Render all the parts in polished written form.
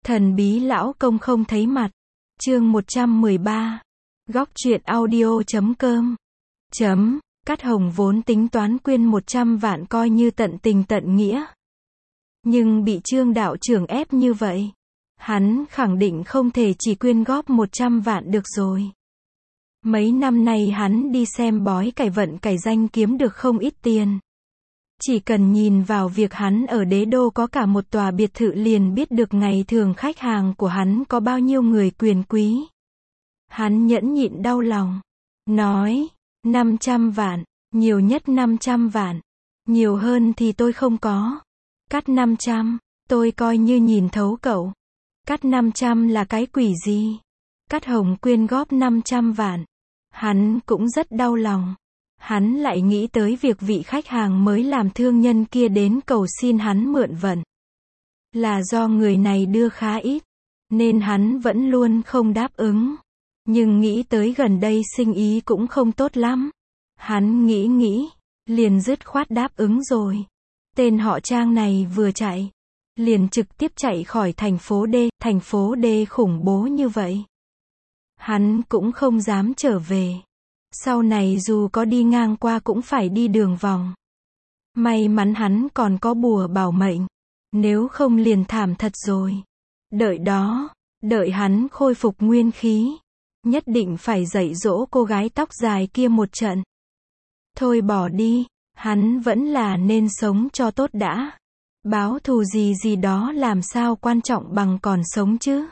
Thần bí lão công không thấy mặt. Chương 113. Góc truyện audio.com. Cát Hồng vốn tính toán quyên 100 vạn coi như tận tình tận nghĩa. Nhưng bị Trương đạo trưởng ép như vậy, hắn khẳng định không thể chỉ quyên góp 100 vạn được rồi. Mấy năm nay hắn đi xem bói cải vận cải danh kiếm được không ít tiền. Chỉ cần nhìn vào việc hắn ở đế đô có cả một tòa biệt thự liền biết được ngày thường khách hàng của hắn có bao nhiêu người quyền quý. Hắn nhẫn nhịn đau lòng. Nói, 500 vạn, nhiều nhất 500 vạn. Nhiều hơn thì tôi không có. Cắt 500, tôi coi như nhìn thấu cậu. Cắt 500 là cái quỷ gì? Cát Hồng quyên góp 500 vạn. Hắn cũng rất đau lòng. Hắn lại nghĩ tới việc vị khách hàng mới làm thương nhân kia đến cầu xin hắn mượn vận. Là do người này đưa khá ít, nên hắn vẫn luôn không đáp ứng. Nhưng nghĩ tới gần đây sinh ý cũng không tốt lắm. Hắn nghĩ, liền dứt khoát đáp ứng rồi. Tên họ Trang này vừa chạy, liền trực tiếp chạy khỏi thành phố D khủng bố như vậy. Hắn cũng không dám trở về. Sau này dù có đi ngang qua cũng phải đi đường vòng. May mắn hắn còn có bùa bảo mệnh. Nếu không liền thảm thật rồi. Đợi hắn khôi phục nguyên khí. Nhất định phải dạy dỗ cô gái tóc dài kia một trận. Thôi bỏ đi, hắn vẫn là nên sống cho tốt đã. Báo thù gì đó làm sao quan trọng bằng còn sống chứ.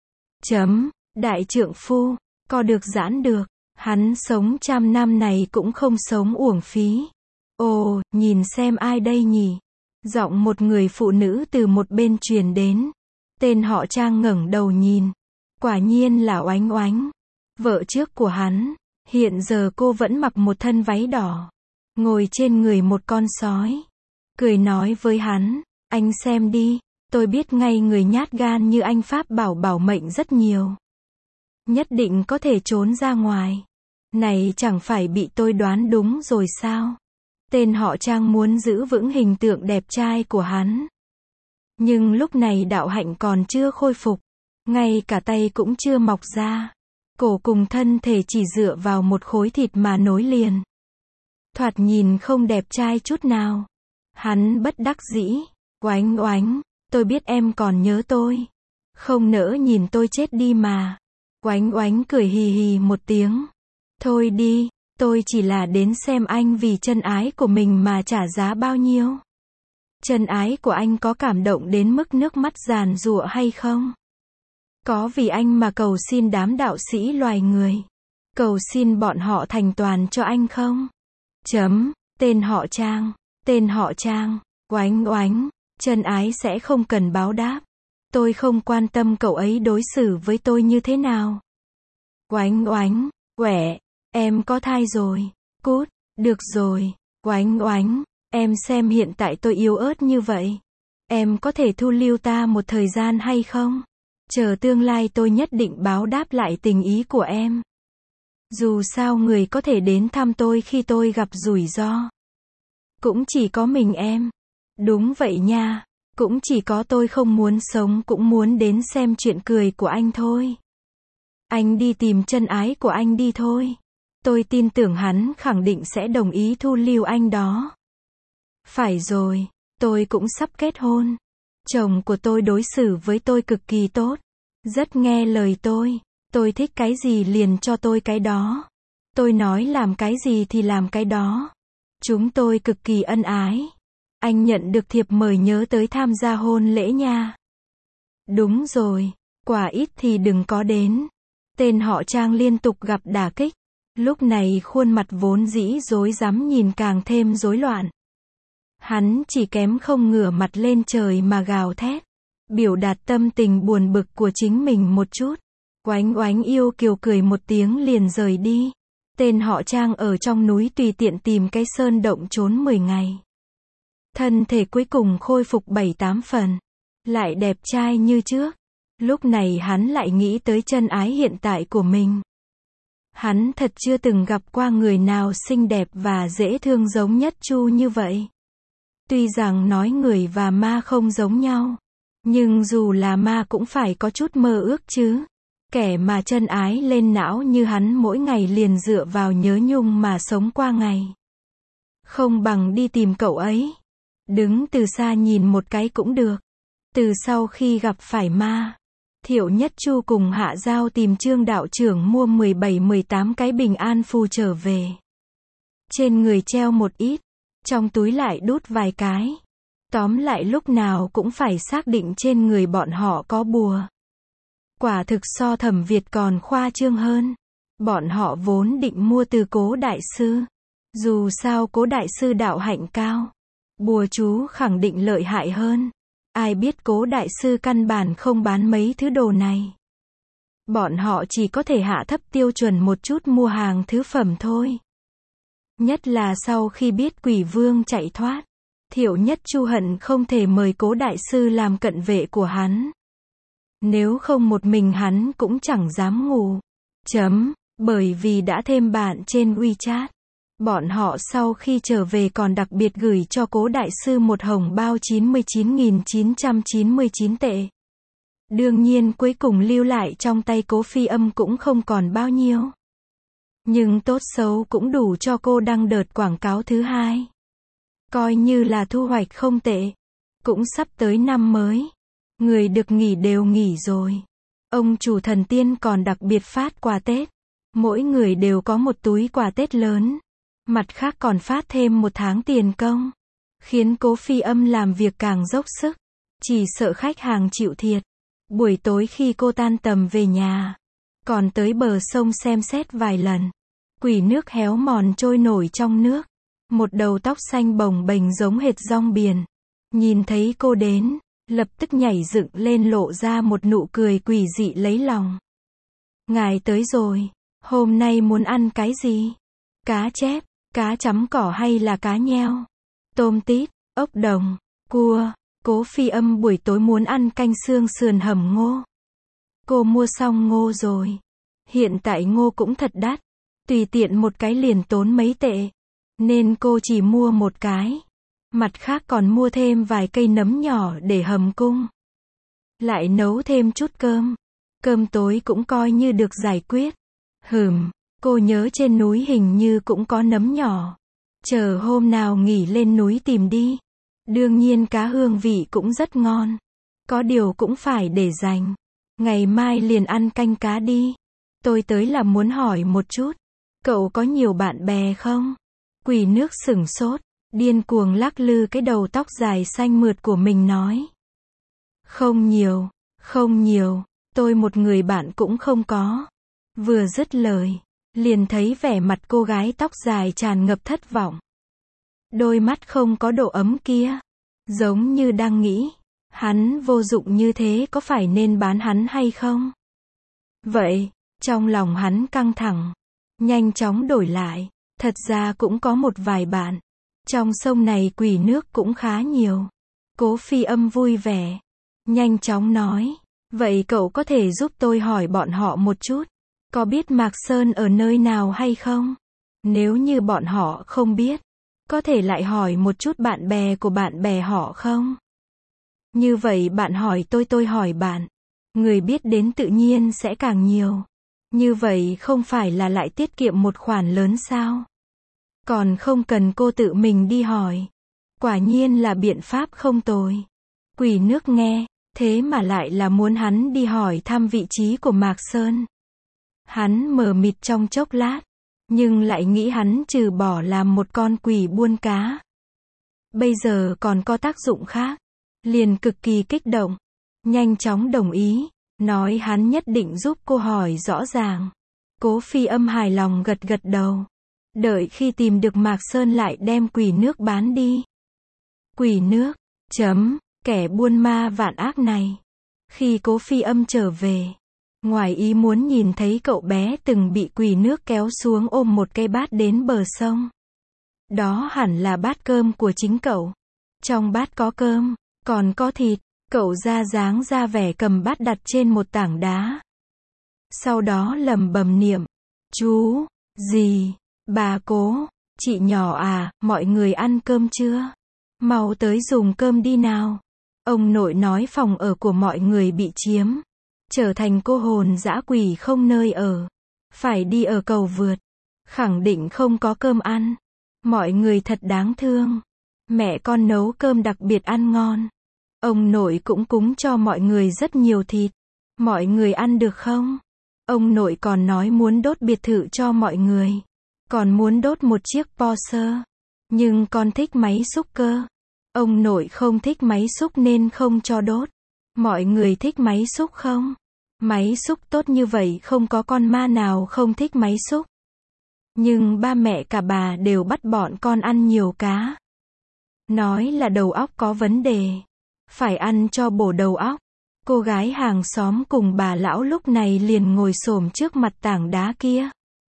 Đại trượng phu, co được giãn được. Hắn sống 100 năm này cũng không sống uổng phí. Ồ, nhìn xem ai đây nhỉ? Giọng một người phụ nữ từ một bên truyền đến. Tên họ Trang ngẩng đầu nhìn. Quả nhiên là Oánh Oánh, vợ trước của hắn. Hiện giờ cô vẫn mặc một thân váy đỏ, ngồi trên người một con sói. Cười nói với hắn, anh xem đi, tôi biết ngay người nhát gan như anh Pháp bảo mệnh rất nhiều. Nhất định có thể trốn ra ngoài. Này chẳng phải bị tôi đoán đúng rồi sao? Tên họ Trang muốn giữ vững hình tượng đẹp trai của hắn. Nhưng lúc này đạo hạnh còn chưa khôi phục. Ngay cả tay cũng chưa mọc ra. Cổ cùng thân thể chỉ dựa vào một khối thịt mà nối liền. Thoạt nhìn không đẹp trai chút nào. Hắn bất đắc dĩ. Oánh Oánh, tôi biết em còn nhớ tôi. Không nỡ nhìn tôi chết đi mà. Oánh Oánh cười hì hì một tiếng. Thôi đi, tôi chỉ là đến xem anh vì chân ái của mình mà trả giá bao nhiêu. Chân ái của anh có cảm động đến mức nước mắt giàn giụa hay không? Có vì anh mà cầu xin đám đạo sĩ loài người, cầu xin bọn họ thành toàn cho anh không? Tên họ Trang, Oánh Oánh, chân ái sẽ không cần báo đáp. Tôi không quan tâm cậu ấy đối xử với tôi như thế nào. Oánh Oánh, quẻ, em có thai rồi. Cút, được rồi. Oánh Oánh, em xem hiện tại tôi yếu ớt như vậy. Em có thể thu lưu ta một thời gian hay không? Chờ tương lai tôi nhất định báo đáp lại tình ý của em. Dù sao người có thể đến thăm tôi khi tôi gặp rủi ro cũng chỉ có mình em. Đúng vậy nha, cũng chỉ có tôi không muốn sống cũng muốn đến xem chuyện cười của anh thôi. Anh đi tìm chân ái của anh đi thôi. Tôi tin tưởng hắn khẳng định sẽ đồng ý thu lưu anh đó. Phải rồi, tôi cũng sắp kết hôn. Chồng của tôi đối xử với tôi cực kỳ tốt. Rất nghe lời tôi thích cái gì liền cho tôi cái đó. Tôi nói làm cái gì thì làm cái đó. Chúng tôi cực kỳ ân ái. Anh nhận được thiệp mời nhớ tới tham gia hôn lễ nha. Đúng rồi, quả ít thì đừng có đến. Tên họ Trang liên tục gặp đả kích. Lúc này khuôn mặt vốn dĩ rối rắm nhìn càng thêm rối loạn. Hắn chỉ kém không ngửa mặt lên trời mà gào thét, biểu đạt tâm tình buồn bực của chính mình một chút. Oánh Oánh yêu kiều cười một tiếng liền rời đi. Tên họ Trang ở trong núi tùy tiện tìm cái sơn động trốn 10 ngày. Thân thể cuối cùng khôi phục 7-8 phần. Lại đẹp trai như trước. Lúc này hắn lại nghĩ tới chân ái hiện tại của mình. Hắn thật chưa từng gặp qua người nào xinh đẹp và dễ thương giống Nhất Chu như vậy. Tuy rằng nói người và ma không giống nhau, Nhưng dù là ma cũng phải có chút mơ ước chứ. Kẻ mà chân ái lên não như hắn mỗi ngày liền dựa vào nhớ nhung mà sống qua ngày. Không bằng đi tìm cậu ấy. Đứng từ xa nhìn một cái cũng được. Từ sau khi gặp phải ma, Thiệu Nhất Chu cùng Hạ Giao tìm Trương đạo trưởng mua 17-18 cái bình an phù trở về. Trên người treo một ít, trong túi lại đút vài cái. Tóm lại lúc nào cũng phải xác định trên người bọn họ có bùa. Quả thực so Thẩm Việt còn khoa trương hơn. Bọn họ vốn định mua từ Cố đại sư. Dù sao Cố đại sư đạo hạnh cao, bùa chú khẳng định lợi hại hơn. Ai biết Cố đại sư căn bản không bán mấy thứ đồ này. Bọn họ chỉ có thể hạ thấp tiêu chuẩn một chút mua hàng thứ phẩm thôi. Nhất là sau khi biết Quỷ Vương chạy thoát, Thiệu Nhất Chu hận không thể mời Cố đại sư làm cận vệ của hắn. Nếu không một mình hắn cũng chẳng dám ngủ. Bởi vì đã thêm bạn trên WeChat. Bọn họ sau khi trở về còn đặc biệt gửi cho Cố đại sư một hồng bao 99.999 tệ. Đương nhiên cuối cùng lưu lại trong tay Cố Phi Âm cũng không còn bao nhiêu. Nhưng tốt xấu cũng đủ cho cô đăng đợt quảng cáo thứ hai. Coi như là thu hoạch không tệ. Cũng sắp tới năm mới. Người được nghỉ đều nghỉ rồi. Ông chủ Thần Tiên còn đặc biệt phát quà Tết. Mỗi người đều có một túi quà Tết lớn. Mặt khác còn phát thêm 1 tháng tiền công. Khiến Cố Phi Âm làm việc càng dốc sức. Chỉ sợ khách hàng chịu thiệt. Buổi tối khi cô tan tầm về nhà, còn tới bờ sông xem xét vài lần. Quỷ nước héo mòn trôi nổi trong nước. Một đầu tóc xanh bồng bềnh giống hệt rong biển. Nhìn thấy cô đến, lập tức nhảy dựng lên lộ ra một nụ cười quỷ dị lấy lòng. Ngài tới rồi, hôm nay muốn ăn cái gì? Cá chép, cá chấm cỏ hay là cá nheo? Tôm tít, ốc đồng, cua. Cố Phi Âm buổi tối muốn ăn canh xương sườn hầm ngô. Cô mua xong ngô rồi. Hiện tại ngô cũng thật đắt. Tùy tiện một cái liền tốn mấy tệ. Nên cô chỉ mua một cái. Mặt khác còn mua thêm vài cây nấm nhỏ để hầm cung. Lại nấu thêm chút cơm. Cơm tối cũng coi như được giải quyết. Cô nhớ trên núi hình như cũng có nấm nhỏ. Chờ hôm nào nghỉ lên núi tìm đi. Đương nhiên cá hương vị cũng rất ngon. Có điều cũng phải để dành. Ngày mai liền ăn canh cá đi. Tôi tới là muốn hỏi một chút. Cậu có nhiều bạn bè không? Quỷ nước sửng sốt. Điên cuồng lắc lư cái đầu tóc dài xanh mượt của mình nói. Không nhiều. Tôi một người bạn cũng không có. Vừa dứt lời, liền thấy vẻ mặt cô gái tóc dài tràn ngập thất vọng. Đôi mắt không có độ ấm kia. Giống như đang nghĩ. Hắn vô dụng như thế có phải nên bán hắn hay không? Vậy, trong lòng hắn căng thẳng. Nhanh chóng đổi lại. Thật ra cũng có một vài bạn. Trong sông này quỷ nước cũng khá nhiều. Cố Phi Âm vui vẻ. Nhanh chóng nói. Vậy cậu có thể giúp tôi hỏi bọn họ một chút. Có biết Mạc Sơn ở nơi nào hay không? Nếu như bọn họ không biết, có thể lại hỏi một chút bạn bè của bạn bè họ không? Như vậy bạn hỏi tôi hỏi bạn. Người biết đến tự nhiên sẽ càng nhiều. Như vậy không phải là lại tiết kiệm một khoản lớn sao? Còn không cần cô tự mình đi hỏi. Quả nhiên là biện pháp không tồi. Quỷ nước nghe, thế mà lại là muốn hắn đi hỏi thăm vị trí của Mạc Sơn. Hắn mờ mịt trong chốc lát, nhưng lại nghĩ hắn trừ bỏ làm một con quỷ buôn cá. Bây giờ còn có tác dụng khác. Liền cực kỳ kích động. Nhanh chóng đồng ý, nói hắn nhất định giúp cô hỏi rõ ràng. Cố Phi Âm hài lòng gật gật đầu. Đợi khi tìm được Mạc Sơn lại đem quỷ nước bán đi. Quỷ nước, kẻ buôn ma vạn ác này. Khi Cố Phi Âm trở về, ngoài ý muốn nhìn thấy cậu bé từng bị quỷ nước kéo xuống ôm một cây bát đến bờ sông. Đó hẳn là bát cơm của chính cậu. Trong bát có cơm, còn có thịt. Cậu ra dáng ra vẻ cầm bát đặt trên một tảng đá. Sau đó lẩm bẩm niệm. Chú, dì, bà Cố, chị nhỏ à, mọi người ăn cơm chưa? Mau tới dùng cơm đi nào. Ông nội nói phòng ở của mọi người bị chiếm, trở thành cô hồn dã quỷ không nơi ở, phải đi ở cầu vượt, khẳng định không có cơm ăn. Mọi người thật đáng thương. Mẹ con nấu cơm đặc biệt ăn ngon. Ông nội cũng cúng cho mọi người rất nhiều thịt. Mọi người ăn được không? Ông nội còn nói muốn đốt biệt thự cho mọi người. Còn muốn đốt một chiếc Porsche. Nhưng con thích máy xúc cơ. Ông nội không thích máy xúc nên không cho đốt. Mọi người thích máy xúc không? Máy xúc tốt như vậy không có con ma nào không thích máy xúc. Nhưng ba mẹ cả bà đều bắt bọn con ăn nhiều cá. Nói là đầu óc có vấn đề. Phải ăn cho bổ đầu óc. Cô gái hàng xóm cùng bà lão lúc này liền ngồi xổm trước mặt tảng đá kia.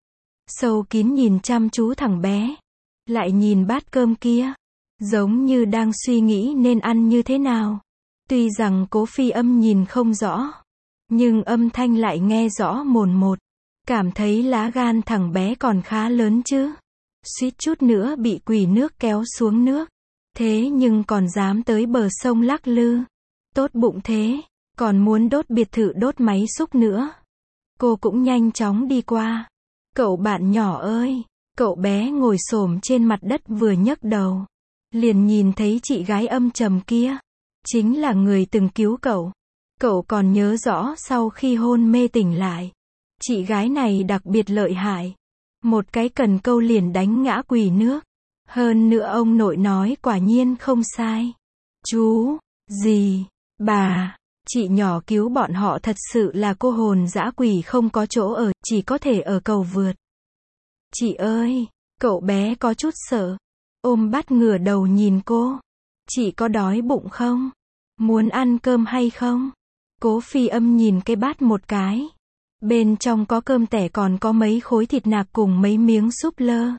Sâu kín nhìn chăm chú thằng bé. Lại nhìn bát cơm kia. Giống như đang suy nghĩ nên ăn như thế nào. Tuy rằng Cố Phi Âm nhìn không rõ. Nhưng âm thanh lại nghe rõ mồn một. Cảm thấy lá gan thằng bé còn khá lớn chứ. Suýt chút nữa bị quỷ nước kéo xuống nước. Thế nhưng còn dám tới bờ sông lắc lư. Tốt bụng thế. Còn muốn đốt biệt thự đốt máy xúc nữa. Cô cũng nhanh chóng đi qua. Cậu bạn nhỏ ơi. Cậu bé ngồi xổm trên mặt đất vừa nhấc đầu. Liền nhìn thấy chị gái âm trầm kia. Chính là người từng cứu cậu. Cậu còn nhớ rõ sau khi hôn mê tỉnh lại. Chị gái này đặc biệt lợi hại. Một cái cần câu liền đánh ngã quỷ nước. Hơn nữa ông nội nói quả nhiên không sai. Chú, dì, bà, chị nhỏ cứu bọn họ thật sự là cô hồn dã quỷ không có chỗ ở, chỉ có thể ở cầu vượt. Chị ơi, cậu bé có chút sợ. Ôm bát ngửa đầu nhìn cô. Chị có đói bụng không? Muốn ăn cơm hay không? Cố Phi Âm nhìn cái bát một cái. Bên trong có cơm tẻ còn có mấy khối thịt nạc cùng mấy miếng súp lơ.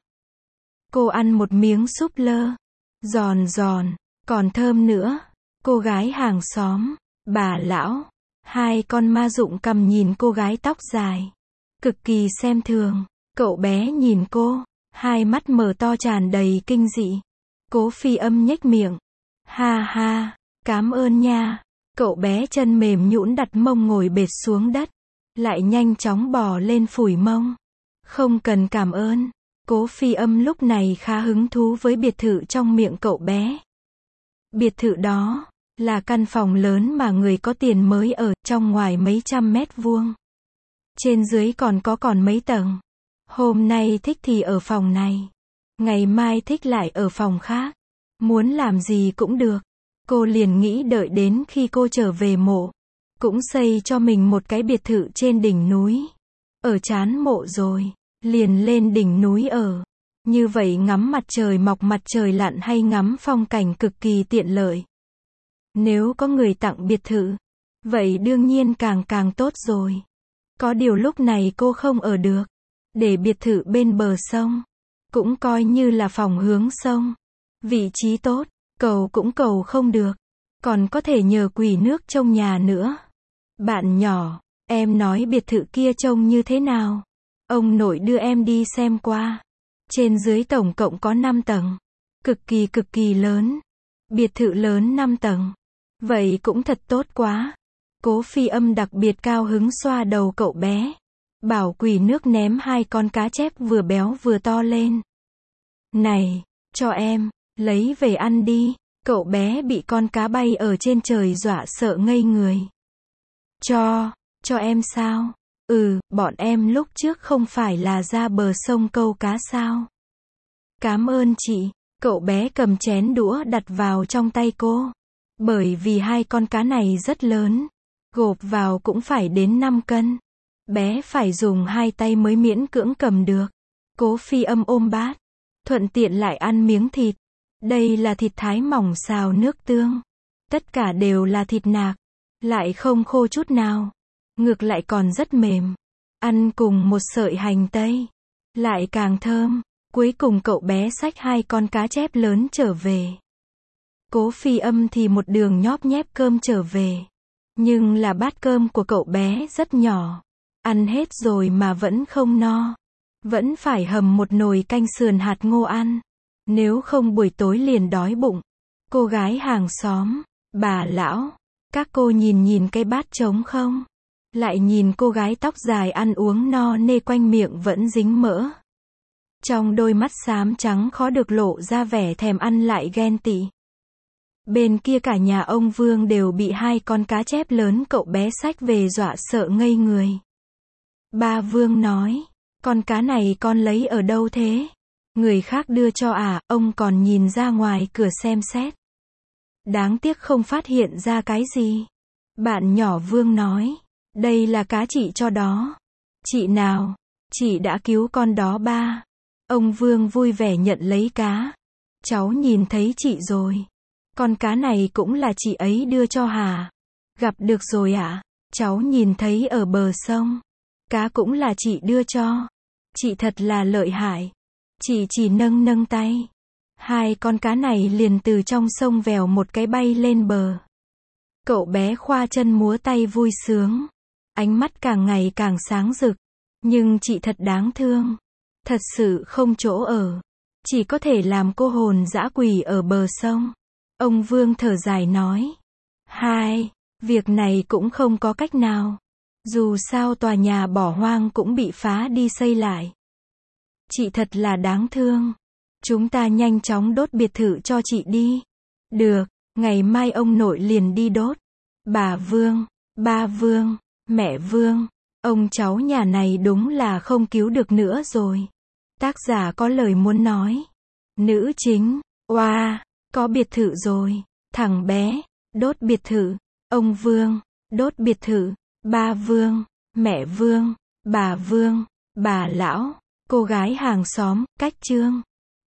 Cô ăn một miếng súp lơ. Giòn giòn, còn thơm nữa. Cô gái hàng xóm, bà lão, hai con ma rụng cằm nhìn cô gái tóc dài. Cực kỳ xem thường. Cậu bé nhìn cô, hai mắt mở to tràn đầy kinh dị. Cố Phi Âm nhếch miệng. Ha ha, cảm ơn nha. Cậu bé chân mềm nhũn đặt mông ngồi bệt xuống đất. Lại nhanh chóng bò lên phủi mông. Không cần cảm ơn. Cố Phi Âm lúc này khá hứng thú với biệt thự trong miệng cậu bé. Biệt thự đó là căn phòng lớn mà người có tiền mới ở, trong ngoài mấy trăm mét vuông. Trên dưới còn mấy tầng. Hôm nay thích thì ở phòng này. Ngày mai thích lại ở phòng khác. Muốn làm gì cũng được. Cô liền nghĩ đợi đến khi cô trở về mộ. Cũng xây cho mình một cái biệt thự trên đỉnh núi. Ở chán mộ rồi. Liền lên đỉnh núi ở. Như vậy ngắm mặt trời mọc mặt trời lặn hay ngắm phong cảnh cực kỳ tiện lợi. Nếu có người tặng biệt thự. Vậy đương nhiên càng tốt rồi. Có điều lúc này cô không ở được. Để biệt thự bên bờ sông. Cũng coi như là phòng hướng sông. Vị trí tốt. Cầu cũng cầu không được. Còn có thể nhờ quỷ nước trông nhà nữa. Bạn nhỏ, em nói biệt thự kia trông như thế nào? Ông nội đưa em đi xem qua. Trên dưới tổng cộng có 5 tầng. Cực kỳ lớn. Biệt thự lớn 5 tầng. Vậy cũng thật tốt quá. Cố Phi Âm đặc biệt cao hứng xoa đầu cậu bé. Bảo quỷ nước ném hai con cá chép vừa béo vừa to lên. Này, cho em, lấy về ăn đi. Cậu bé bị con cá bay ở trên trời dọa sợ ngây người. Cho em sao? Bọn em lúc trước không phải là ra bờ sông câu cá sao? Cảm ơn chị. Cậu bé cầm chén đũa đặt vào trong tay cô. Bởi vì hai con cá này rất lớn. Gộp vào cũng phải đến 5 cân. Bé phải dùng hai tay mới miễn cưỡng cầm được. Cố Phi Âm ôm bát. Thuận tiện lại ăn miếng thịt. Đây là thịt thái mỏng xào nước tương. Tất cả đều là thịt nạc. Lại không khô chút nào. Ngược lại còn rất mềm. Ăn cùng một sợi hành tây. Lại càng thơm. Cuối cùng cậu bé xách hai con cá chép lớn trở về. Cố Phi Âm thì một đường nhóp nhép cơm trở về. Nhưng là bát cơm của cậu bé rất nhỏ. Ăn hết rồi mà vẫn không no. Vẫn phải hầm một nồi canh sườn hạt ngô ăn. Nếu không buổi tối liền đói bụng. Cô gái hàng xóm, Bà lão, các cô nhìn nhìn cái bát trống không? Lại nhìn cô gái tóc dài ăn uống no nê quanh miệng vẫn dính mỡ. Trong đôi mắt xám trắng khó được lộ ra vẻ thèm ăn lại ghen tị. Bên kia cả nhà ông Vương đều bị hai con cá chép lớn cậu bé xách về dọa sợ ngây người. Ba Vương nói, con cá này con lấy ở đâu thế? Người khác đưa cho à, ông còn nhìn ra ngoài cửa xem xét. Đáng tiếc không phát hiện ra cái gì. Bạn nhỏ Vương nói, đây là cá chị cho đó. Chị nào? Chị đã cứu con đó ba. Ông Vương vui vẻ nhận lấy cá. Cháu nhìn thấy chị rồi. Con cá này cũng là chị ấy đưa cho hả? Gặp được rồi ạ. Cháu nhìn thấy ở bờ sông. Cá cũng là chị đưa cho. Chị thật là lợi hại. Chị chỉ nâng nâng tay. Hai con cá này liền từ trong sông vèo một cái bay lên bờ. Cậu bé khoa chân múa tay vui sướng. Ánh mắt càng ngày càng sáng rực. Nhưng chị thật đáng thương. Thật sự không chỗ ở. Chỉ có thể làm cô hồn dã quỷ ở bờ sông. Ông Vương thở dài nói. Việc này cũng không có cách nào. Dù sao tòa nhà bỏ hoang cũng bị phá đi xây lại. Chị thật là đáng thương. Chúng ta nhanh chóng đốt biệt thự cho chị đi. Được, ngày mai ông nội liền đi đốt. Bà Vương, ba Vương, mẹ Vương, ông cháu nhà này đúng là không cứu được nữa rồi. Tác giả có lời muốn nói. Nữ chính, oa, có biệt thự rồi. Thằng bé, đốt biệt thự. Ông Vương, đốt biệt thự. Ba Vương, mẹ Vương, bà Vương, bà lão, cô gái hàng xóm, cách chương.